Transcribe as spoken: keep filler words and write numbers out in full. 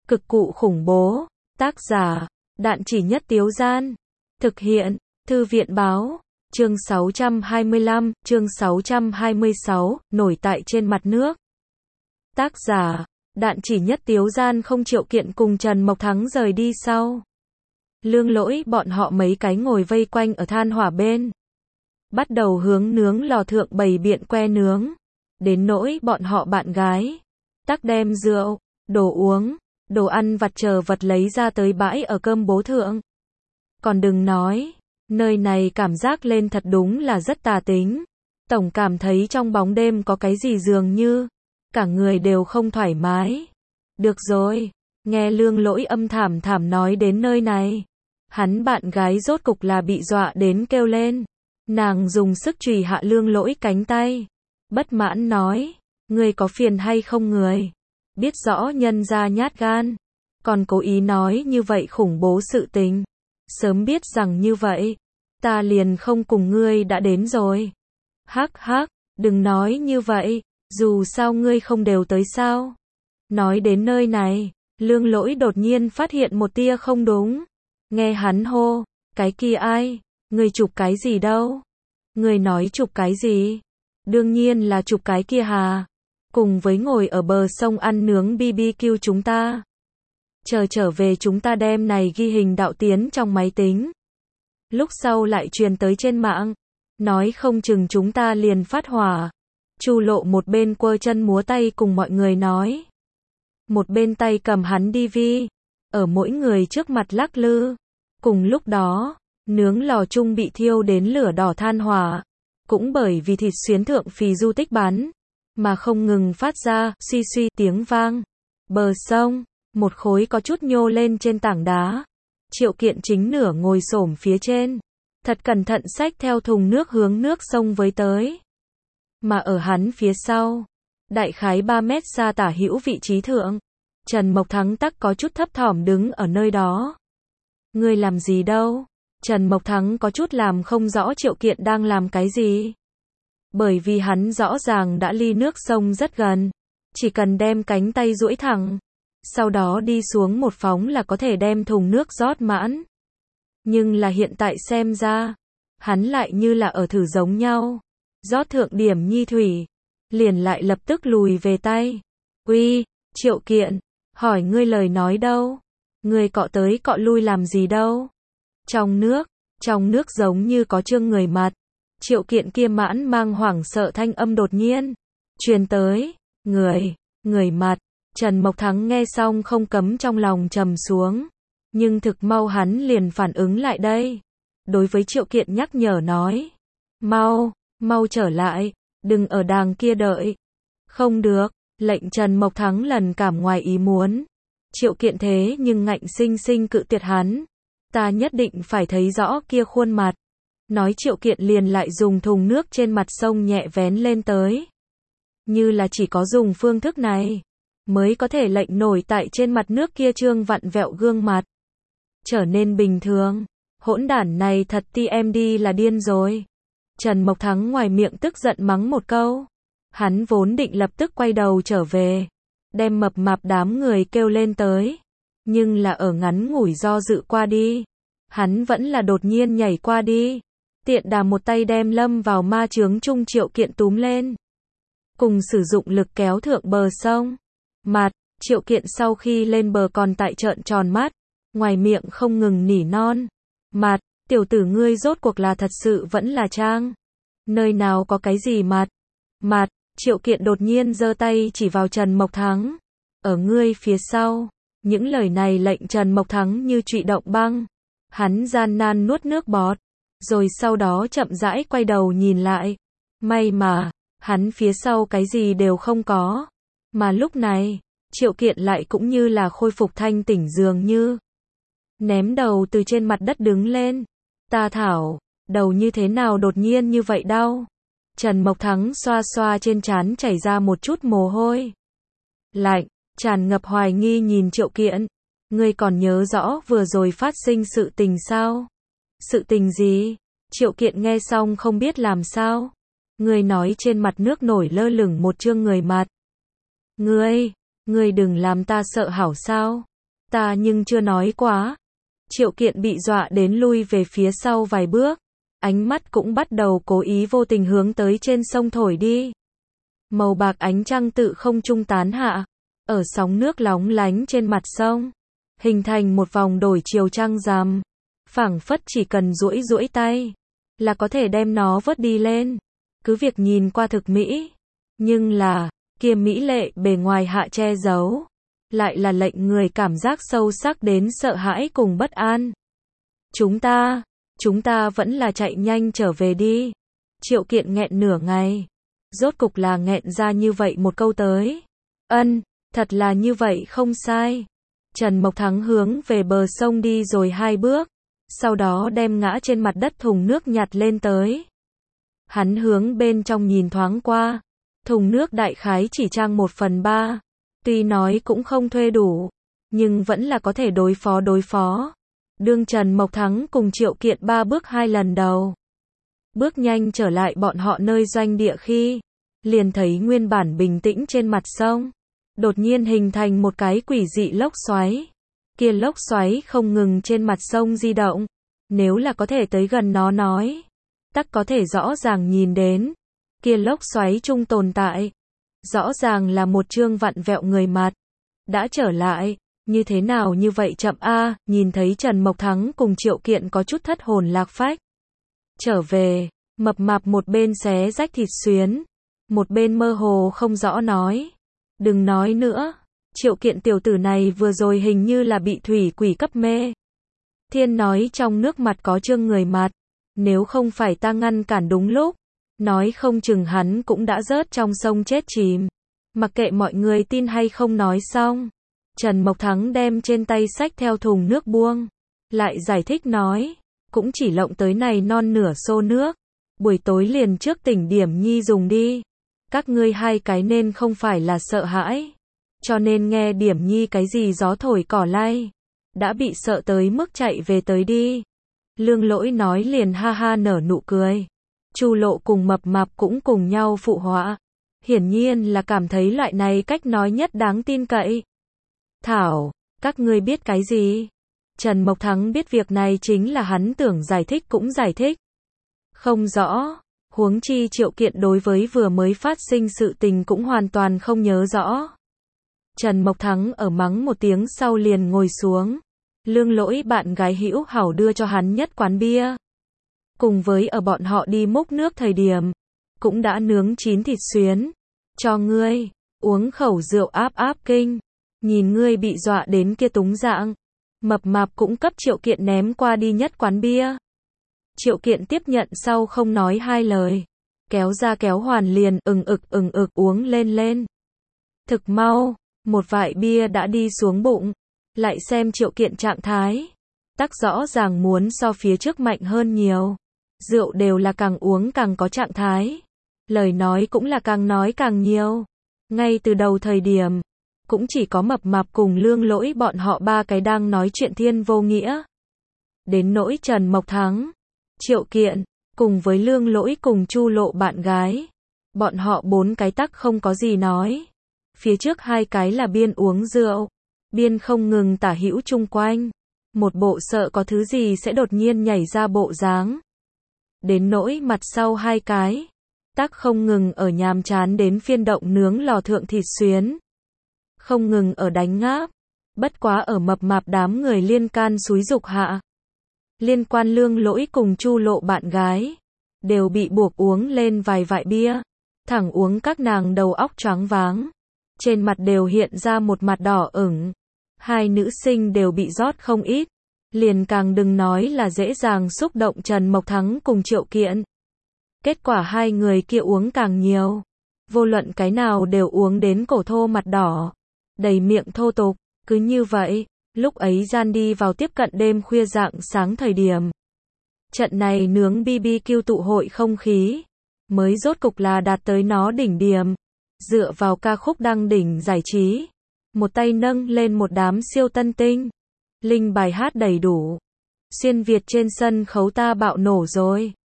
Cực cụ khủng bố. Tác giả, Đạn Chỉ Nhất Tiếu Gian. Thực hiện, Thư viện Báo. Chương sáu trăm hai mươi lăm, chương sáu trăm hai mươi sáu, nổi tại trên mặt nước. Tác giả, Đạn Chỉ Nhất Tiếu Gian. Không Triệu Kiện cùng Trần Mộc Thắng rời đi sau. Lương Lỗi bọn họ mấy cái ngồi vây quanh ở than hỏa bên. Bắt đầu hướng nướng lò thượng bày biện que nướng. Đến nỗi bọn họ bạn gái. Tắc đem rượu, đồ uống, đồ ăn vặt chờ vật lấy ra tới bãi ở cơm bố thượng. Còn đừng nói, nơi này cảm giác lên thật đúng là rất tà tính. Tổng cảm thấy trong bóng đêm có cái gì dường như, cả người đều không thoải mái. Được rồi, nghe Lương Lỗi âm thảm thảm nói đến nơi này. Hắn bạn gái rốt cục là bị dọa đến kêu lên. Nàng dùng sức chùy hạ Lương Lỗi cánh tay. Bất mãn nói, ngươi có phiền hay không người? Biết rõ nhân ra nhát gan. Còn cố ý nói như vậy khủng bố sự tình. Sớm biết rằng như vậy, ta liền không cùng ngươi đã đến rồi. Hắc hắc, đừng nói như vậy, dù sao ngươi không đều tới sao. Nói đến nơi này, Lương Lỗi đột nhiên phát hiện một tia không đúng. Nghe hắn hô, cái kia ai? Ngươi chụp cái gì đâu? Ngươi nói chụp cái gì? Đương nhiên là chụp cái kia hà. Cùng với ngồi ở bờ sông ăn nướng bê bê kiu chúng ta. Chờ trở về chúng ta đem này ghi hình đạo tiến trong máy tính. Lúc sau lại truyền tới trên mạng. Nói không chừng chúng ta liền phát hỏa. Chu Lộ một bên quơ chân múa tay cùng mọi người nói. Một bên tay cầm hắn đi vi. Ở mỗi người trước mặt lắc lư. Cùng lúc đó, nướng lò chung bị thiêu đến lửa đỏ than hỏa. Cũng bởi vì thịt xuyến thượng phì du tích bắn. Mà không ngừng phát ra, suy suy tiếng vang. Bờ sông, một khối có chút nhô lên trên tảng đá. Triệu Kiện chính nửa ngồi xổm phía trên. Thật cẩn thận xách theo thùng nước hướng nước sông với tới. Mà ở hắn phía sau, đại khái ba mét xa tả hữu vị trí thượng. Trần Mộc Thắng tắc có chút thấp thỏm đứng ở nơi đó. Ngươi làm gì đâu? Trần Mộc Thắng có chút làm không rõ Triệu Kiện đang làm cái gì. Bởi vì hắn rõ ràng đã ly nước sông rất gần. Chỉ cần đem cánh tay duỗi thẳng. Sau đó đi xuống một phóng là có thể đem thùng nước rót mãn. Nhưng là hiện tại xem ra, hắn lại như là ở thử giống nhau. Rót thượng điểm nhi thủy. Liền lại lập tức lùi về tay. Uy, Triệu Kiện, hỏi ngươi lời nói đâu? Ngươi cọ tới cọ lui làm gì đâu? Trong nước, trong nước giống như có trương người mặt. Triệu Kiện kia mãn mang hoảng sợ thanh âm đột nhiên truyền tới, người, người mặt. Trần Mộc Thắng nghe xong không cấm trong lòng trầm xuống, nhưng thực mau hắn liền phản ứng lại đây. Đối với Triệu Kiện nhắc nhở nói, mau, mau trở lại, đừng ở đàng kia đợi. Không được, lệnh Trần Mộc Thắng lần cảm ngoài ý muốn. Triệu Kiện thế nhưng ngạnh sinh sinh cự tuyệt hắn. Ta nhất định phải thấy rõ kia khuôn mặt. Nói Triệu Kiện liền lại dùng thùng nước trên mặt sông nhẹ vén lên tới. Như là chỉ có dùng phương thức này, mới có thể lệnh nổi tại trên mặt nước kia trương vặn vẹo gương mặt. Trở nên bình thường. Hỗn đản này thật ti em đi là điên rồi. Trần Mộc Thắng ngoài miệng tức giận mắng một câu. Hắn vốn định lập tức quay đầu trở về. Đem mập mạp đám người kêu lên tới. Nhưng là ở ngắn ngủi do dự qua đi. Hắn vẫn là đột nhiên nhảy qua đi. Tiện đà một tay đem lâm vào ma chướng chung Triệu Kiện túm lên. Cùng sử dụng lực kéo thượng bờ sông. Mặt, Triệu Kiện sau khi lên bờ còn tại trợn tròn mắt. Ngoài miệng không ngừng nỉ non. Mặt, tiểu tử ngươi rốt cuộc là thật sự vẫn là trang. Nơi nào có cái gì mặt. Mặt, Triệu Kiện đột nhiên giơ tay chỉ vào Trần Mộc Thắng. Ở ngươi phía sau. Những lời này lệnh Trần Mộc Thắng như trụy động băng. Hắn gian nan nuốt nước bọt. Rồi sau đó chậm rãi quay đầu nhìn lại. May mà, hắn phía sau cái gì đều không có. Mà lúc này, Triệu Kiện lại cũng như là khôi phục thanh tỉnh dường như. Ném đầu từ trên mặt đất đứng lên. Ta thảo, đầu như thế nào đột nhiên như vậy đau. Trần Mộc Thắng xoa xoa trên trán chảy ra một chút mồ hôi. Lạnh, tràn ngập hoài nghi nhìn Triệu Kiện. Ngươi còn nhớ rõ vừa rồi phát sinh sự tình sao? Sự tình gì? Triệu Kiện nghe xong không biết làm sao. Ngươi nói trên mặt nước nổi lơ lửng một trương người mặt. Ngươi, ngươi đừng làm ta sợ hảo sao? Ta nhưng chưa nói quá. Triệu Kiện bị dọa đến lui về phía sau vài bước. Ánh mắt cũng bắt đầu cố ý vô tình hướng tới trên sông thổi đi. Màu bạc ánh trăng tự không trung tán hạ. Ở sóng nước lóng lánh trên mặt sông. Hình thành một vòng đổi chiều trăng rằm. Phảng phất chỉ cần duỗi duỗi tay. Là có thể đem nó vớt đi lên. Cứ việc nhìn qua thực mỹ. Nhưng là, kia mỹ lệ bề ngoài hạ che giấu. Lại là lệnh người cảm giác sâu sắc đến sợ hãi cùng bất an. Chúng ta, chúng ta vẫn là chạy nhanh trở về đi. Triệu Kiện nghẹn nửa ngày. Rốt cục là nghẹn ra như vậy một câu tới. Ân, thật là như vậy không sai. Trần Mộc Thắng hướng về bờ sông đi rồi hai bước. Sau đó đem ngã trên mặt đất thùng nước nhặt lên tới. Hắn hướng bên trong nhìn thoáng qua. Thùng nước đại khái chỉ trang một phần ba. Tuy nói cũng không thuê đủ. Nhưng vẫn là có thể đối phó đối phó. Đương Trần Mộc Thắng cùng Triệu Kiện ba bước hai lần đầu. Bước nhanh trở lại bọn họ nơi doanh địa khi. Liền thấy nguyên bản bình tĩnh trên mặt sông. Đột nhiên hình thành một cái quỷ dị lốc xoáy. Kia lốc xoáy không ngừng trên mặt sông di động. Nếu là có thể tới gần nó nói. Tắc có thể rõ ràng nhìn đến. Kia lốc xoáy chung tồn tại. Rõ ràng là một trương vặn vẹo người mặt. Đã trở lại. Như thế nào như vậy chậm a, nhìn thấy Trần Mộc Thắng cùng Triệu Kiện có chút thất hồn lạc phách. Trở về, mập mạp một bên xé rách thịt xuyến. Một bên mơ hồ không rõ nói. Đừng nói nữa. Triệu Kiện tiểu tử này vừa rồi hình như là bị thủy quỷ cấp mê. Thiên nói trong nước mặt có trương người mặt. Nếu không phải ta ngăn cản đúng lúc. Nói không chừng hắn cũng đã rớt trong sông chết chìm. Mặc kệ mọi người tin hay không nói xong. Trần Mộc Thắng đem trên tay xách theo thùng nước buông. Lại giải thích nói. Cũng chỉ lộng tới này non nửa xô nước. Buổi tối liền trước tỉnh điểm nhi dùng đi. Các ngươi hai cái nên không phải là sợ hãi. Cho nên nghe điểm nhi cái gì gió thổi cỏ lay. Đã bị sợ tới mức chạy về tới đi. Lương Lỗi nói liền ha ha nở nụ cười. Chu Lộ cùng mập mạp cũng cùng nhau phụ họa. Hiển nhiên là cảm thấy loại này cách nói nhất đáng tin cậy. Thảo, các ngươi biết cái gì? Trần Mộc Thắng biết việc này chính là hắn tưởng giải thích cũng giải thích. Không rõ, huống chi Triệu Kiện đối với vừa mới phát sinh sự tình cũng hoàn toàn không nhớ rõ. Trần Mộc Thắng ở mắng một tiếng sau liền ngồi xuống. Lương Lỗi bạn gái hữu hảo đưa cho hắn nhất quán bia. Cùng với ở bọn họ đi múc nước thời điểm, cũng đã nướng chín thịt xuyến. Cho ngươi, uống khẩu rượu áp áp kinh. Nhìn ngươi bị dọa đến kia túng dạng. Mập mạp cũng cấp Triệu Kiện ném qua đi nhất quán bia. Triệu Kiện tiếp nhận sau không nói hai lời. Kéo ra kéo hoàn liền ừng ực ừng ực uống lên lên. Thực mau, một vại bia đã đi xuống bụng. Lại xem Triệu Kiện trạng thái. Tắc rõ ràng muốn so phía trước mạnh hơn nhiều. Rượu đều là càng uống càng có trạng thái. Lời nói cũng là càng nói càng nhiều. Ngay từ đầu thời điểm, cũng chỉ có mập mạp cùng Lương Lỗi bọn họ ba cái đang nói chuyện thiên vô nghĩa. Đến nỗi Trần Mộc Thắng, Triệu Kiện, cùng với Lương Lỗi cùng Chu Lộ bạn gái. Bọn họ bốn cái tắc không có gì nói. Phía trước hai cái là biên uống rượu. Biên không ngừng tả hữu chung quanh. Một bộ sợ có thứ gì sẽ đột nhiên nhảy ra bộ dáng. Đến nỗi mặt sau hai cái. Tắc không ngừng ở nhàm chán đến phiên động nướng lò thượng thịt xuyến. Không ngừng ở đánh ngáp. Bất quá ở mập mạp đám người liên can xúi dục hạ. Liên quan Lương Lỗi cùng Chu Lộ bạn gái. Đều bị buộc uống lên vài vại bia. Thẳng uống các nàng đầu óc choáng váng. Trên mặt đều hiện ra một mặt đỏ ửng. Hai nữ sinh đều bị rót không ít. Liền càng đừng nói là dễ dàng xúc động Trần Mộc Thắng cùng Triệu Kiện. Kết quả hai người kia uống càng nhiều. Vô luận cái nào đều uống đến cổ thô mặt đỏ. Đầy miệng thô tục. Cứ như vậy, lúc ấy gian đi vào tiếp cận đêm khuya rạng sáng thời điểm. Trận này nướng bê bê kiu tụ hội không khí. Mới rốt cục là đạt tới nó đỉnh điểm. Dựa vào ca khúc đăng đỉnh giải trí. Một tay nâng lên một đám siêu tân tinh. Linh bài hát đầy đủ. Xuyên Việt trên sân khấu ta bạo nổ rồi.